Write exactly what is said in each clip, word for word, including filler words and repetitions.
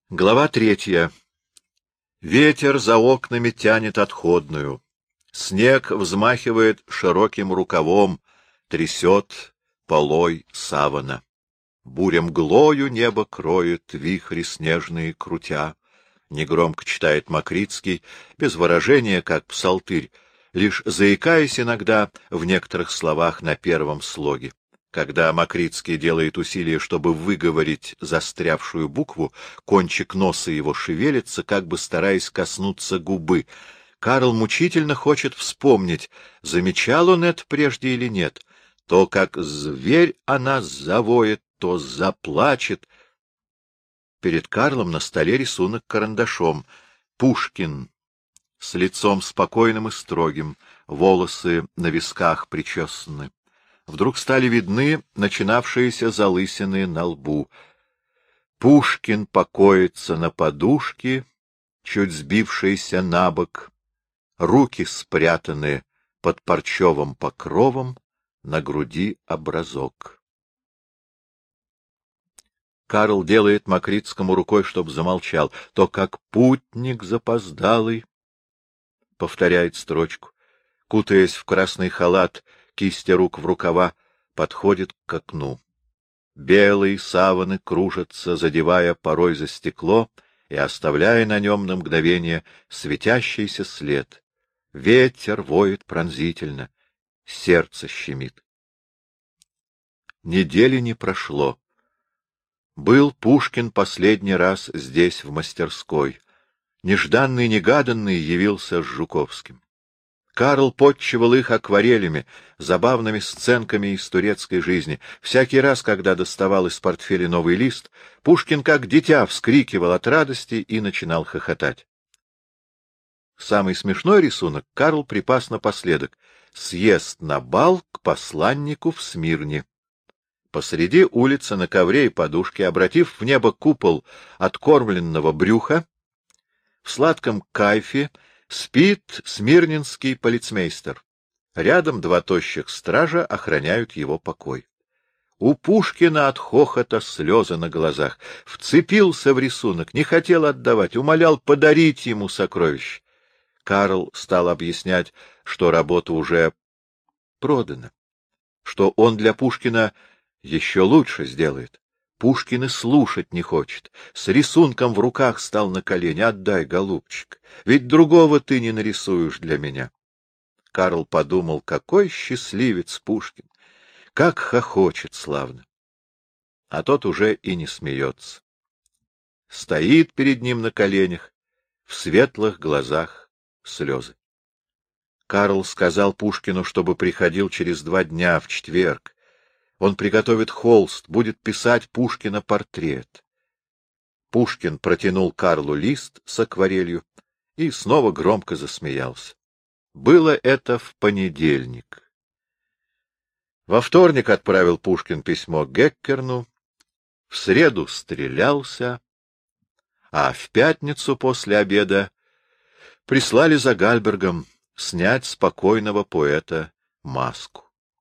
Глава третья. Ветер за окнами тянет отходную. Снег взмахивает широким рукавом, трясет полой савана. Буря мглою небо кроет, вихри снежные крутя. Негромко читает Макритский, без выражения, как псалтырь, лишь заикаясь иногда в некоторых словах на первом слоге. Когда Макритский делает усилие, чтобы выговорить застрявшую букву, кончик носа его шевелится, как бы стараясь коснуться губы. Карл мучительно хочет вспомнить, замечал он это прежде или нет. То, как зверь она завоет, то заплачет. Перед Карлом на столе рисунок карандашом. Пушкин с лицом спокойным и строгим, волосы на висках причесаны. Вдруг стали видны начинавшиеся залысины на лбу. Пушкин покоится на подушке, чуть сбившийся набок, руки спрятаны под парчевым покровом, на груди образок. Карл делает Макритскому рукой, чтоб замолчал. То, как путник запоздалый, повторяет строчку, кутаясь в красный халат, кисти рук в рукава, подходит к окну. Белые саваны кружатся, задевая порой за стекло и оставляя на нем на мгновение светящийся след. Ветер воет пронзительно, сердце щемит. Недели не прошло. Был Пушкин последний раз здесь, в мастерской. Нежданный-негаданный явился с Жуковским. Карл подчивал их акварелями, забавными сценками из турецкой жизни. Всякий раз, когда доставал из портфеля новый лист, Пушкин, как дитя, вскрикивал от радости и начинал хохотать. Самый смешной рисунок Карл припас напоследок — съезд на бал к посланнику в Смирне. Посреди улицы на ковре и подушке, обратив в небо купол откормленного брюха, в сладком кайфе спит смирненский полицмейстер. Рядом два тощих стража охраняют его покой. У Пушкина от хохота слезы на глазах. Вцепился в рисунок, не хотел отдавать, умолял подарить ему сокровище. Карл стал объяснять, что работа уже продана, что он для Пушкина еще лучше сделает. Пушкин и слушать не хочет. С рисунком в руках стал на колени. Отдай, голубчик, ведь другого ты не нарисуешь для меня. Карл подумал, какой счастливец Пушкин, как хохочет славно. А тот уже и не смеется. Стоит перед ним на коленях, в светлых глазах слезы. Карл сказал Пушкину, чтобы приходил через два дня, в четверг. Он приготовит холст, будет писать Пушкина портрет. Пушкин протянул Карлу лист с акварелью и снова громко засмеялся. Было это в понедельник. Во вторник отправил Пушкин письмо Геккерну, в среду стрелялся, а в пятницу после обеда прислали за Гальбергом снять спокойного поэта маску.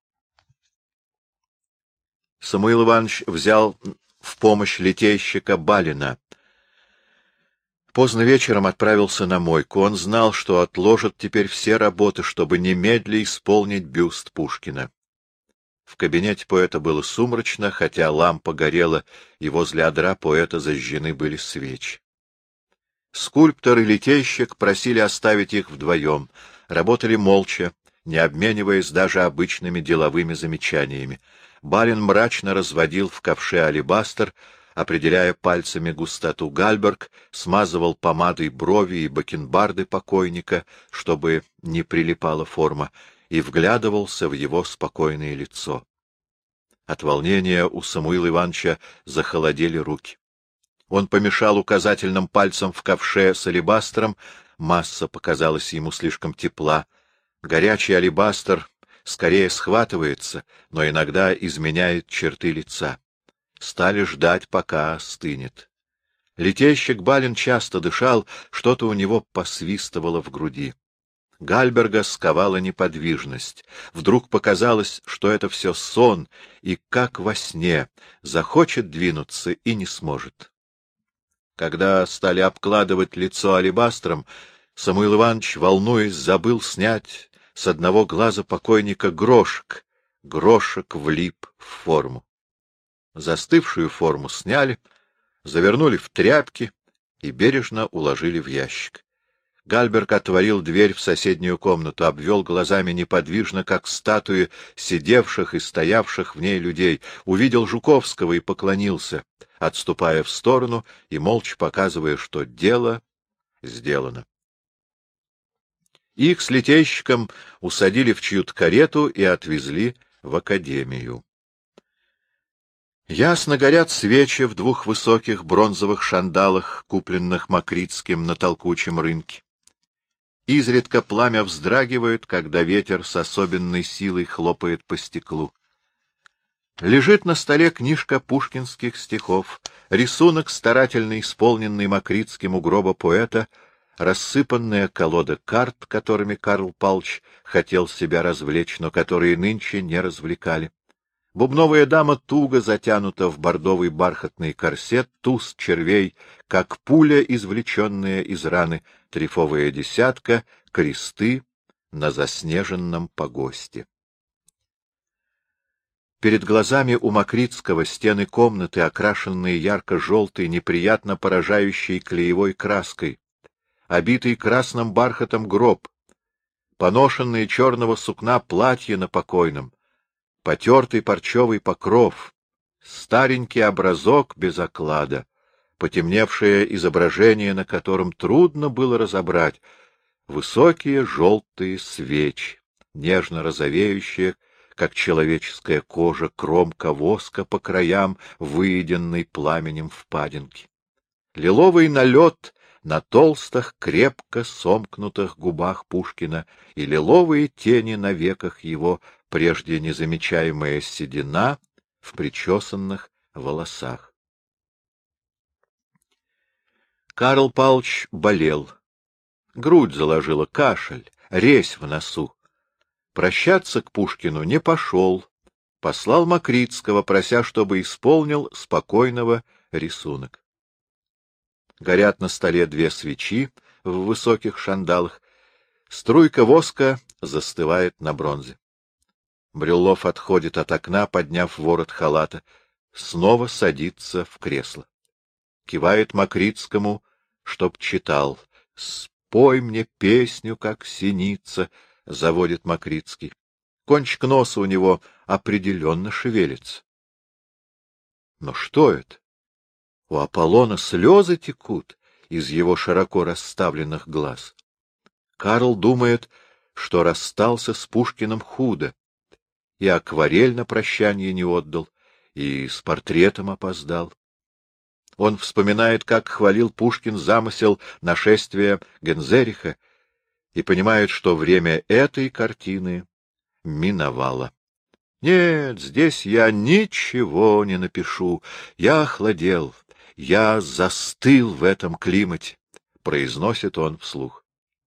Самуил Иванович взял в помощь литейщика Балина. Поздно вечером отправился на мойку. Он знал, что отложат теперь все работы, чтобы немедля исполнить бюст Пушкина. В кабинете поэта было сумрачно, хотя лампа горела, и возле одра поэта зажжены были свечи. Скульптор и литейщик просили оставить их вдвоем, работали молча, не обмениваясь даже обычными деловыми замечаниями. Балин мрачно разводил в ковше алебастр, определяя пальцами густоту. Гальберг смазывал помадой брови и бакенбарды покойника, чтобы не прилипала форма, и вглядывался в его спокойное лицо. От волнения у Самуила Ивановича захолодели руки. Он помешал указательным пальцем в ковше с алебастром, масса показалась ему слишком тепла. Горячий алебастр скорее схватывается, но иногда изменяет черты лица. Стали ждать, пока остынет. Литейщик Балин часто дышал, что-то у него посвистывало в груди. Гальберга сковала неподвижность. Вдруг показалось, что это все сон, и, как во сне, захочет двинуться и не сможет. Когда стали обкладывать лицо алебастром, Самуил Иванович, волнуясь, забыл снять с одного глаза покойника грошек. Грошек влип в форму. Застывшую форму сняли, завернули в тряпки и бережно уложили в ящик. Гальберг отворил дверь в соседнюю комнату, обвел глазами неподвижно, как статуи сидевших и стоявших в ней людей, увидел Жуковского и поклонился, отступая в сторону и молча показывая, что дело сделано. Их с литейщиком усадили в чью-то карету и отвезли в академию. Ясно горят свечи в двух высоких бронзовых шандалах, купленных Макритским на толкучем рынке. Изредка пламя вздрагивает, когда ветер с особенной силой хлопает по стеклу. Лежит на столе книжка пушкинских стихов, рисунок, старательно исполненный Макритским у гроба поэта, рассыпанная колода карт, которыми Карл Павлович хотел себя развлечь, но которые нынче не развлекали. Бубновая дама туго затянута в бордовый бархатный корсет, туз червей, как пуля, извлеченная из раны, трефовая десятка, кресты на заснеженном погосте. Перед глазами у Макритского стены комнаты, окрашенные ярко-желтой, неприятно поражающей клеевой краской, обитый красным бархатом гроб, поношенные черного сукна платья на покойном, потертый парчевый покров, старенький образок без оклада, потемневшее изображение, на котором трудно было разобрать, высокие желтые свечи, нежно розовеющие, как человеческая кожа, кромка воска по краям, выеденной пламенем впадинки. Лиловый налет на толстых, крепко сомкнутых губах Пушкина и лиловые тени на веках его, прежде незамечаемая седина в причесанных волосах. Карл Павлович болел. Грудь заложила, кашель, резь в носу. Прощаться к Пушкину не пошел, послал Макритского, прося, чтобы исполнил спокойного рисунок. Горят на столе две свечи в высоких шандалах, струйка воска застывает на бронзе. Брюллов отходит от окна, подняв ворот халата, снова садится в кресло. Кивает Макритскому, чтоб читал. «Спой мне песню, как синица», — заводит Макритский. Кончик носа у него определенно шевелится. Но что это? У Аполлона слезы текут из его широко расставленных глаз. Карл думает, что расстался с Пушкиным худо, и акварель на прощание не отдал, и с портретом опоздал. Он вспоминает, как хвалил Пушкин замысел нашествия Гензериха, и понимает, что время этой картины миновало. Нет, здесь я ничего не напишу, я охладел, я застыл в этом климате, произносит он вслух.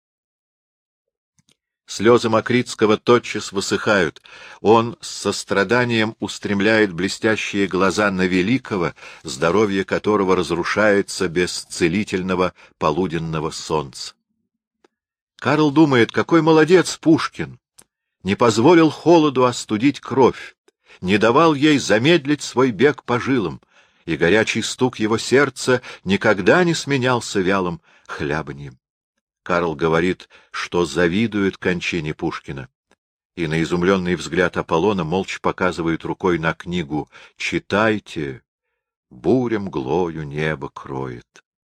Слезы Макритского тотчас высыхают. Он с состраданием устремляет блестящие глаза на великого, здоровье которого разрушается без целительного полуденного солнца. Карл думает, какой молодец Пушкин! Не позволил холоду остудить кровь, не давал ей замедлить свой бег по жилам, и горячий стук его сердца никогда не сменялся вялым хлябаньем. Карл говорит, что завидует кончине Пушкина, и на изумленный взгляд Аполлона молча показывает рукой на книгу «Читайте, буря мглою небо кроет».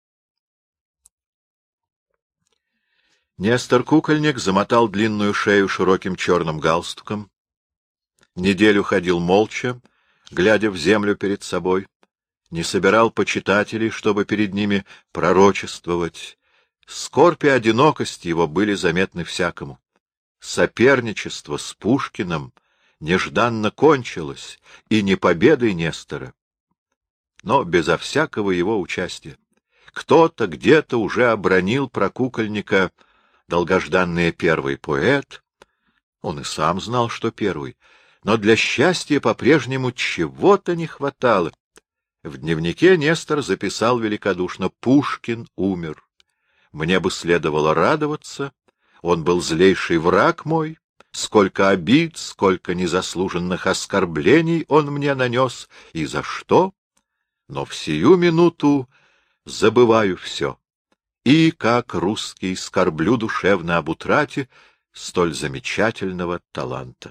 Нестор Кукольник замотал длинную шею широким черным галстуком, неделю ходил молча, глядя в землю перед собой, не собирал почитателей, чтобы перед ними пророчествовать. Скорбь и одинокость его были заметны всякому. Соперничество с Пушкиным нежданно кончилось, и не победой Нестора, но безо всякого его участия. Кто-то где-то уже обронил про Кукольника долгожданный первый поэт. Он и сам знал, что первый, но для счастья по-прежнему чего-то не хватало. В дневнике Нестор записал великодушно: «Пушкин умер. Мне бы следовало радоваться, он был злейший враг мой, сколько обид, сколько незаслуженных оскорблений он мне нанес, и за что? Но в сию минуту забываю все, и, как русский, скорблю душевно об утрате столь замечательного таланта».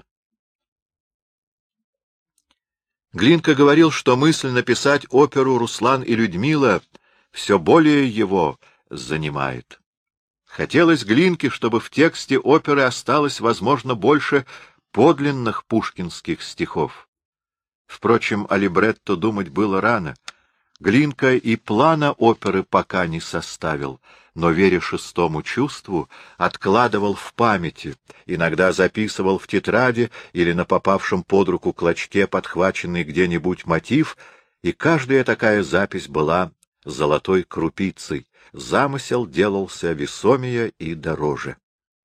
Глинка говорил, что мысль написать оперу «Руслан и Людмила» все более его занимает. Хотелось Глинке, чтобы в тексте оперы осталось, возможно, больше подлинных пушкинских стихов. Впрочем, о либретто думать было рано. Глинка и плана оперы пока не составил, но, веря шестому чувству, откладывал в памяти, иногда записывал в тетради или на попавшем под руку клочке подхваченный где-нибудь мотив, и каждая такая запись была золотой крупицей, замысел делался весомее и дороже.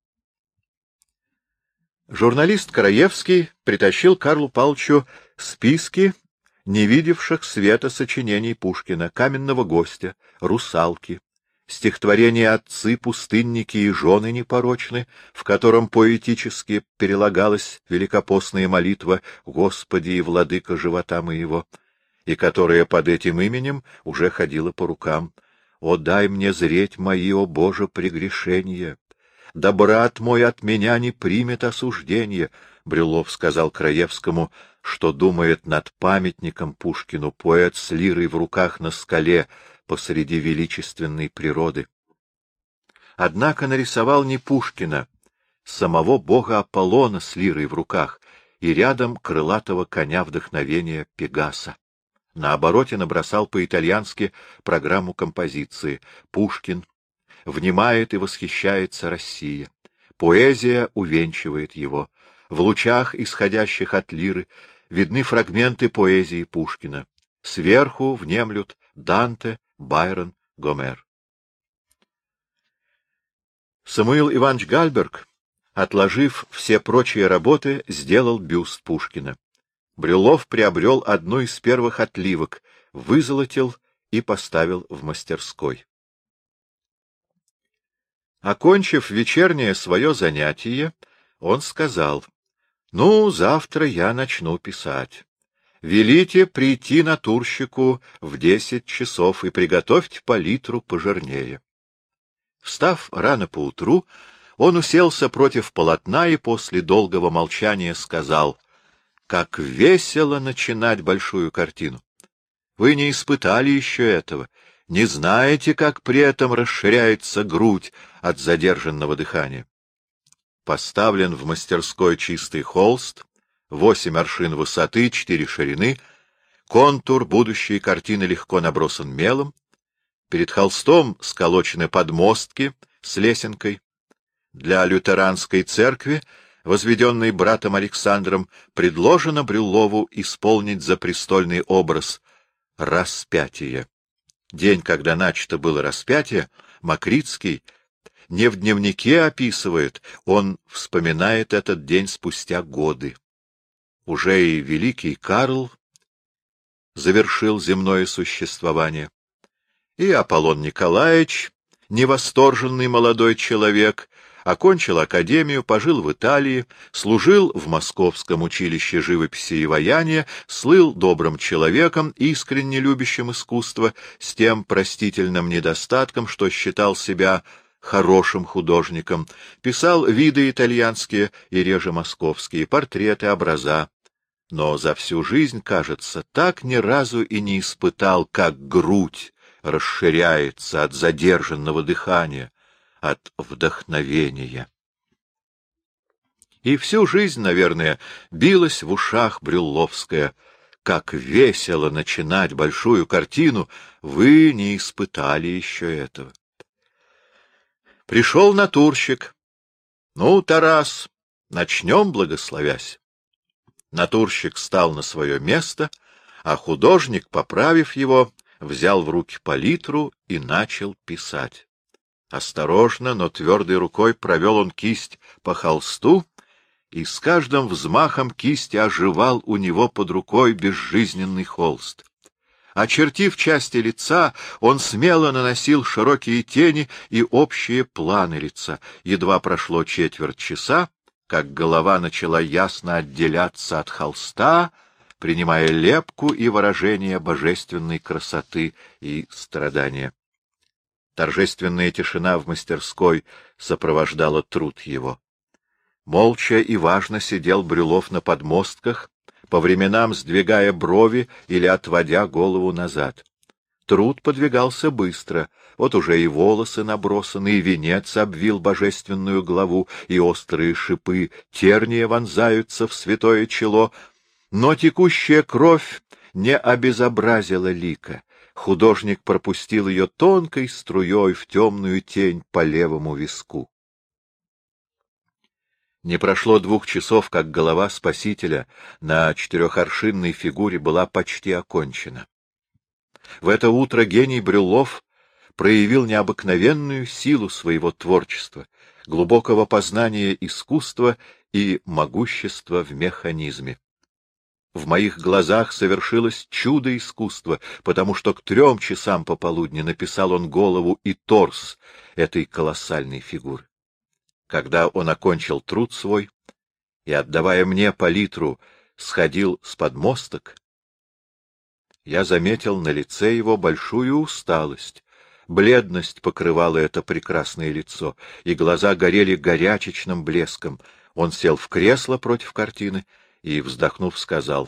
Журналист Краевский притащил Карлу Павловичу списки не видевших света сочинений Пушкина: «Каменного гостя», «Русалки», стихотворение «Отцы, пустынники и жены непорочны», в котором поэтически перелагалась великопостная молитва «Господи и владыка живота моего», и которая под этим именем уже ходила по рукам: «О, дай мне зреть мои, о Боже, прегрешения! Да брат мой от меня не примет осуждения». Брюллов сказал Краевскому, что думает над памятником Пушкину поэт с лирой в руках на скале посреди величественной природы. Однако нарисовал не Пушкина, самого бога Аполлона с лирой в руках и рядом крылатого коня вдохновения Пегаса. На обороте набросал по-итальянски программу композиции: «Пушкин. Внимает и восхищается Россия. Поэзия увенчивает его. В лучах, исходящих от лиры, видны фрагменты поэзии Пушкина. Сверху внемлют Данте, Байрон, Гомер». Самуил Иванович Гальберг, отложив все прочие работы, сделал бюст Пушкина. Брюллов приобрел одну из первых отливок, вызолотил и поставил в мастерской. Окончив вечернее свое занятие, он сказал: «Ну, завтра я начну писать. Велите прийти натурщику в десять часов и приготовьте палитру пожирнее». Встав рано поутру, он уселся против полотна и после долгого молчания сказал: «Как весело начинать большую картину! Вы не испытали еще этого, не знаете, как при этом расширяется грудь от задержанного дыхания». Поставлен в мастерской чистый холст, восемь аршин высоты, четыре ширины, контур будущей картины легко набросан мелом, перед холстом сколочены подмостки с лесенкой. Для лютеранской церкви, возведенной братом Александром, предложено Брюллову исполнить запрестольный образ распятия. День, когда начато было распятие, Макритский не в дневнике описывает, он вспоминает этот день спустя годы. Уже и великий Карл завершил земное существование, и Аполлон Николаевич, невосторженный молодой человек, окончил академию, пожил в Италии, служил в Московском училище живописи и ваяния, слыл добрым человеком, искренне любящим искусство, с тем простительным недостатком, что считал себя хорошим художником, писал виды итальянские и реже московские, портреты, образа, но за всю жизнь, кажется, так ни разу и не испытал, как грудь расширяется от задержанного дыхания, от вдохновения. И всю жизнь, наверное, билась в ушах брюлловская: «Как весело начинать большую картину! Вы не испытали еще этого». Пришел натурщик. «Ну, Тарас, начнем, благословясь». Натурщик стал на свое место, а художник, поправив его, взял в руки палитру и начал писать. Осторожно, но твердой рукой провел он кисть по холсту, и с каждым взмахом кисти оживал у него под рукой безжизненный холст. Очертив части лица, он смело наносил широкие тени и общие планы лица. Едва прошло четверть часа, как голова начала ясно отделяться от холста, принимая лепку и выражение божественной красоты и страдания. Торжественная тишина в мастерской сопровождала труд его. Молча и важно сидел Брюлов на подмостках, по временам сдвигая брови или отводя голову назад. Труд подвигался быстро, вот уже и волосы набросаны, и венец обвил божественную главу, и острые шипы терния вонзаются в святое чело, но текущая кровь не обезобразила лика. Художник пропустил ее тонкой струей в темную тень по левому виску. Не прошло двух часов, как голова Спасителя на четырехоршинной фигуре была почти окончена. В это утро гений Брюллов проявил необыкновенную силу своего творчества, глубокого познания искусства и могущества в механизме. В моих глазах совершилось чудо искусства, потому что к трем часам пополудни написал он голову и торс этой колоссальной фигуры. Когда он окончил труд свой и, отдавая мне палитру, сходил с подмосток, я заметил на лице его большую усталость. Бледность покрывала это прекрасное лицо, и глаза горели горячечным блеском. Он сел в кресло против картины и, вздохнув, сказал: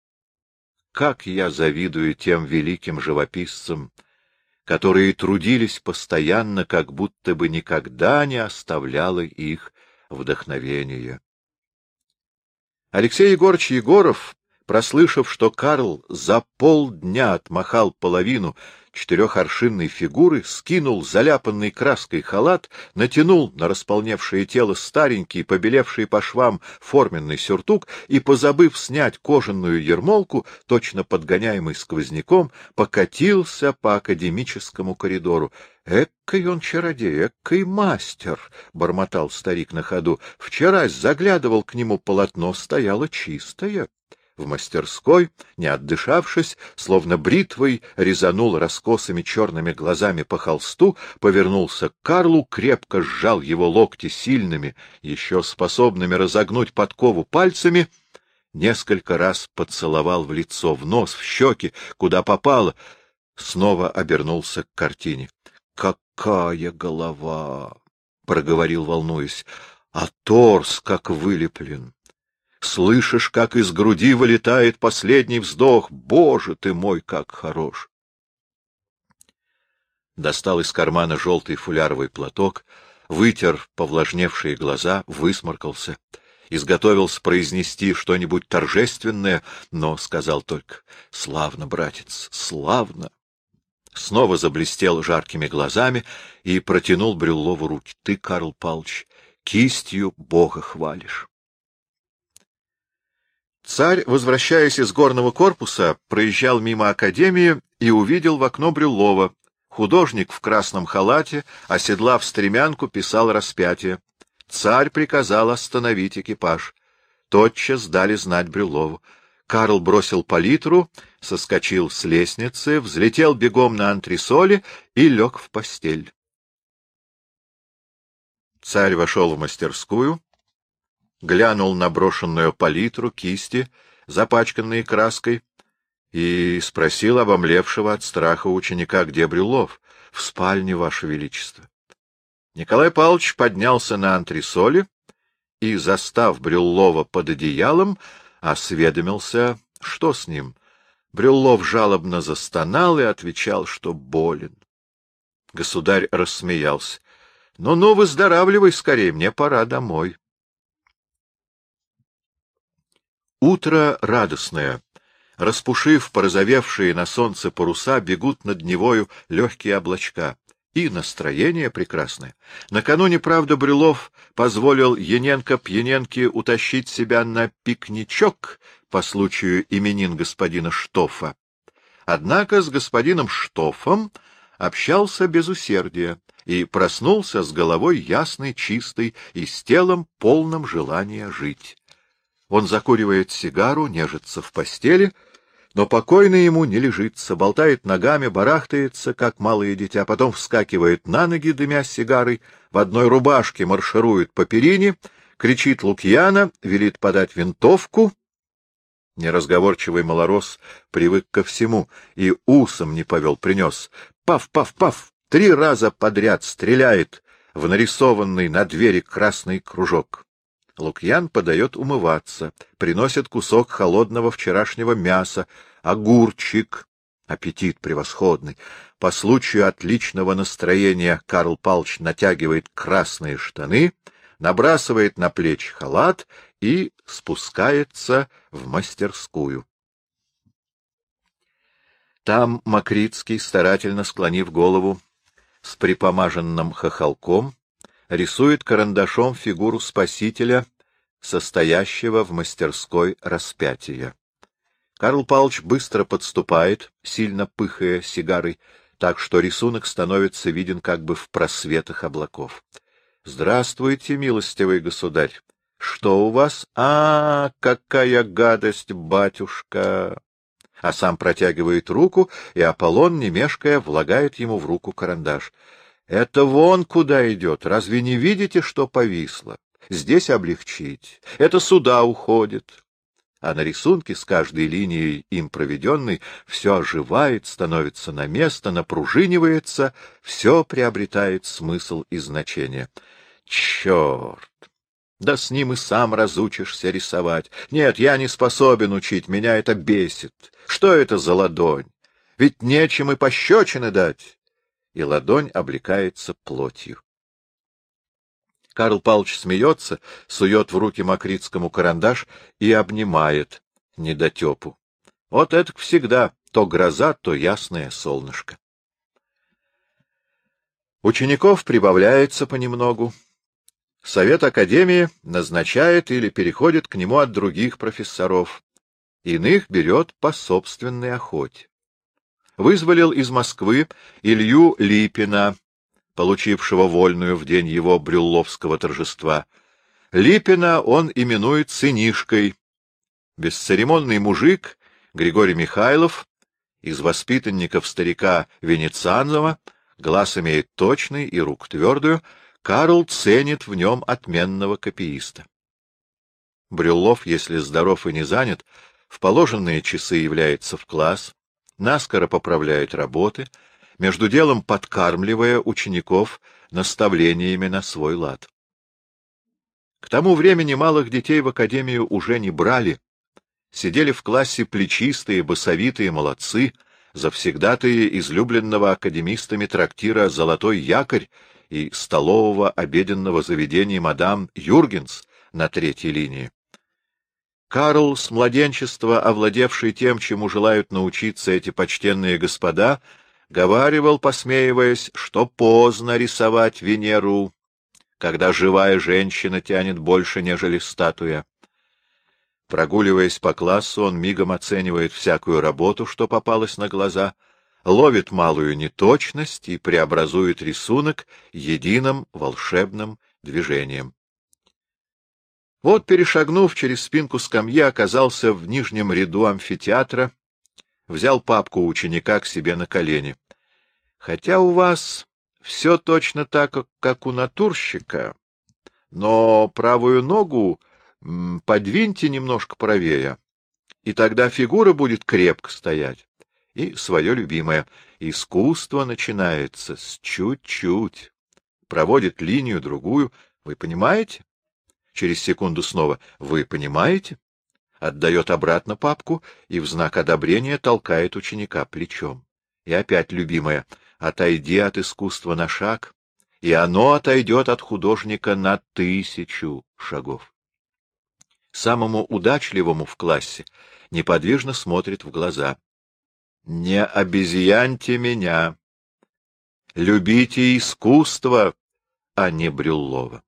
«Как я завидую тем великим живописцам, которые трудились постоянно, как будто бы никогда не оставляло их вдохновение». Алексей Егорович Егоров, прослышав, что Карл за полдня отмахал половину четырехоршинной фигуры, скинул заляпанный краской халат, натянул на располневшее тело старенький, побелевший по швам форменный сюртук и, позабыв снять кожаную ермолку, точно подгоняемый сквозняком, покатился по академическому коридору. — Эккой он чародей, эккой мастер! — бормотал старик на ходу. — Вчерась заглядывал к нему, полотно стояло чистое. В мастерской, не отдышавшись, словно бритвой, резанул раскосыми черными глазами по холсту, повернулся к Карлу, крепко сжал его локти сильными, еще способными разогнуть подкову пальцами, несколько раз поцеловал в лицо, в нос, в щеки, куда попало, снова обернулся к картине. — Какая голова! — проговорил, волнуясь. — А торс как вылеплен! Слышишь, как из груди вылетает последний вздох. Боже ты мой, как хорош! Достал из кармана желтый фуляровый платок, вытер повлажневшие глаза, высморкался, изготовился произнести что-нибудь торжественное, но сказал только: «Славно, братец, славно!» Снова заблестел жаркими глазами и протянул Брюллову руки. — Ты, Карл Павлович, кистью Бога хвалишь. Царь, возвращаясь из горного корпуса, проезжал мимо академии и увидел в окно Брюллова. Художник в красном халате, оседлав стремянку, писал распятие. Царь приказал остановить экипаж. Тотчас дали знать Брюллову. Карл бросил палитру, соскочил с лестницы, взлетел бегом на антресоли и лег в постель. Царь вошел в мастерскую, глянул на брошенную палитру, кисти, запачканные краской, и спросил обомлевшего от страха ученика: — Где Брюллов? — В спальне, Ваше Величество. Николай Павлович поднялся на антресоли и, застав Брюллова под одеялом, осведомился, что с ним. Брюллов жалобно застонал и отвечал, что болен. Государь рассмеялся. — Ну-ну, выздоравливай скорее, мне пора домой. Утро радостное. Распушив порозовевшие на солнце паруса, бегут над Невою легкие облачка. И настроение прекрасное. Накануне, правда, Брюллов позволил Яненко-Пьяненке утащить себя на пикничок по случаю именин господина Штофа. Однако с господином Штофом общался без усердия и проснулся с головой ясной, чистой и с телом полным желания жить. Он закуривает сигару, нежится в постели, Но покойно ему не лежится, болтает ногами, барахтается, как малое дитя, потом вскакивает на ноги, дымя сигарой, в одной рубашке марширует по перине, кричит Лукьяна, велит подать винтовку. Неразговорчивый малорос привык ко всему и усом не повел, принес. Паф-паф-паф, три раза подряд стреляет в нарисованный на двери красный кружок. Лукьян подает умываться, приносит кусок холодного вчерашнего мяса, огурчик, аппетит превосходный. По случаю отличного настроения Карл Павлович натягивает красные штаны, набрасывает на плечи халат и спускается в мастерскую. Там Макритский, старательно склонив голову с припомаженным хохолком, рисует карандашом фигуру Спасителя, состоящего в мастерской распятия. Карл Павлович быстро подступает, сильно пыхая сигарой, так что рисунок становится виден как бы в просветах облаков. — Здравствуйте, милостивый государь! Что у вас? А, какая гадость, батюшка! А сам протягивает руку, и Аполлон, не мешкая, влагает ему в руку карандаш. Это вон куда идет. Разве не видите, что повисло? Здесь облегчить. Это сюда уходит. А на рисунке с каждой линией им проведенной все оживает, становится на место, напружинивается, все приобретает смысл и значение. Черт! Да с ним и сам разучишься рисовать. Нет, я не способен учить, меня это бесит. Что это за ладонь? Ведь нечем и пощечины дать. И ладонь облекается плотью. Карл Павлович смеется, сует в руки Макритскому карандаш и обнимает недотепу. Вот это всегда то гроза, то ясное солнышко. Учеников прибавляется понемногу. Совет академии назначает или переходит к нему от других профессоров. Иных берет по собственной охоте. Вызволил из Москвы Илью Липина, получившего вольную в день его брюлловского торжества. Липина он именует сынишкой. Бесцеремонный мужик Григорий Михайлов, из воспитанников старика Венецианова, глаз имеет точный и руку твердую, Карл ценит в нем отменного копииста. Брюллов, если здоров и не занят, в положенные часы является в класс, наскоро поправляет работы, между делом подкармливая учеников наставлениями на свой лад. К тому времени малых детей в академию уже не брали. Сидели в классе плечистые, басовитые молодцы, завсегдатые излюбленного академистами трактира «Золотой якорь» и столового обеденного заведения мадам Юргенс на третьей линии. Карл, с младенчества овладевший тем, чему желают научиться эти почтенные господа, говаривал, посмеиваясь, что поздно рисовать Венеру, когда живая женщина тянет больше, нежели статуя. Прогуливаясь по классу, он мигом оценивает всякую работу, что попалась на глаза, ловит малую неточность и преобразует рисунок единым волшебным движением. Вот, перешагнув через спинку скамьи, оказался в нижнем ряду амфитеатра, взял папку ученика к себе на колени. Хотя у вас все точно так, как у натурщика, но правую ногу подвиньте немножко правее, и тогда фигура будет крепко стоять. И свое любимое искусство начинается с чуть-чуть, проводит линию другую, вы понимаете? Через секунду снова «Вы понимаете?» Отдает обратно папку и в знак одобрения толкает ученика плечом. И опять любимое «Отойди от искусства на шаг», и оно отойдет от художника на тысячу шагов. Самому удачливому в классе неподвижно смотрит в глаза. «Не обезьяньте меня! Любите искусство, а не Брюллова!»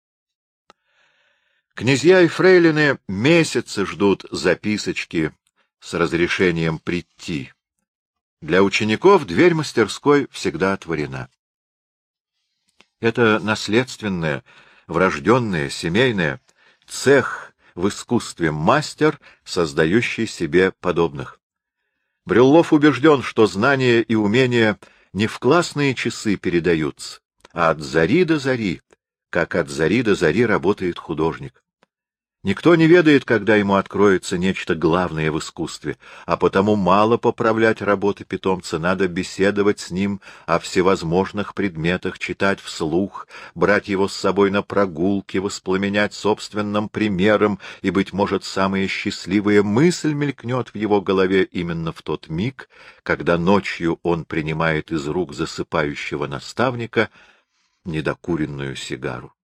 Князья и фрейлины месяцы ждут записочки с разрешением прийти. Для учеников дверь мастерской всегда отворена. Это наследственное, врожденное, семейное, цех в искусстве мастер, создающий себе подобных. Брюллов убежден, что знания и умения не в классные часы передаются, а от зари до зари, как от зари до зари работает художник. Никто не ведает, когда ему откроется нечто главное в искусстве, а потому мало поправлять работы питомца, надо беседовать с ним о всевозможных предметах, читать вслух, брать его с собой на прогулки, воспламенять собственным примером, и, быть может, самая счастливая мысль мелькнет в его голове именно в тот миг, когда ночью он принимает из рук засыпающего наставника недокуренную сигару.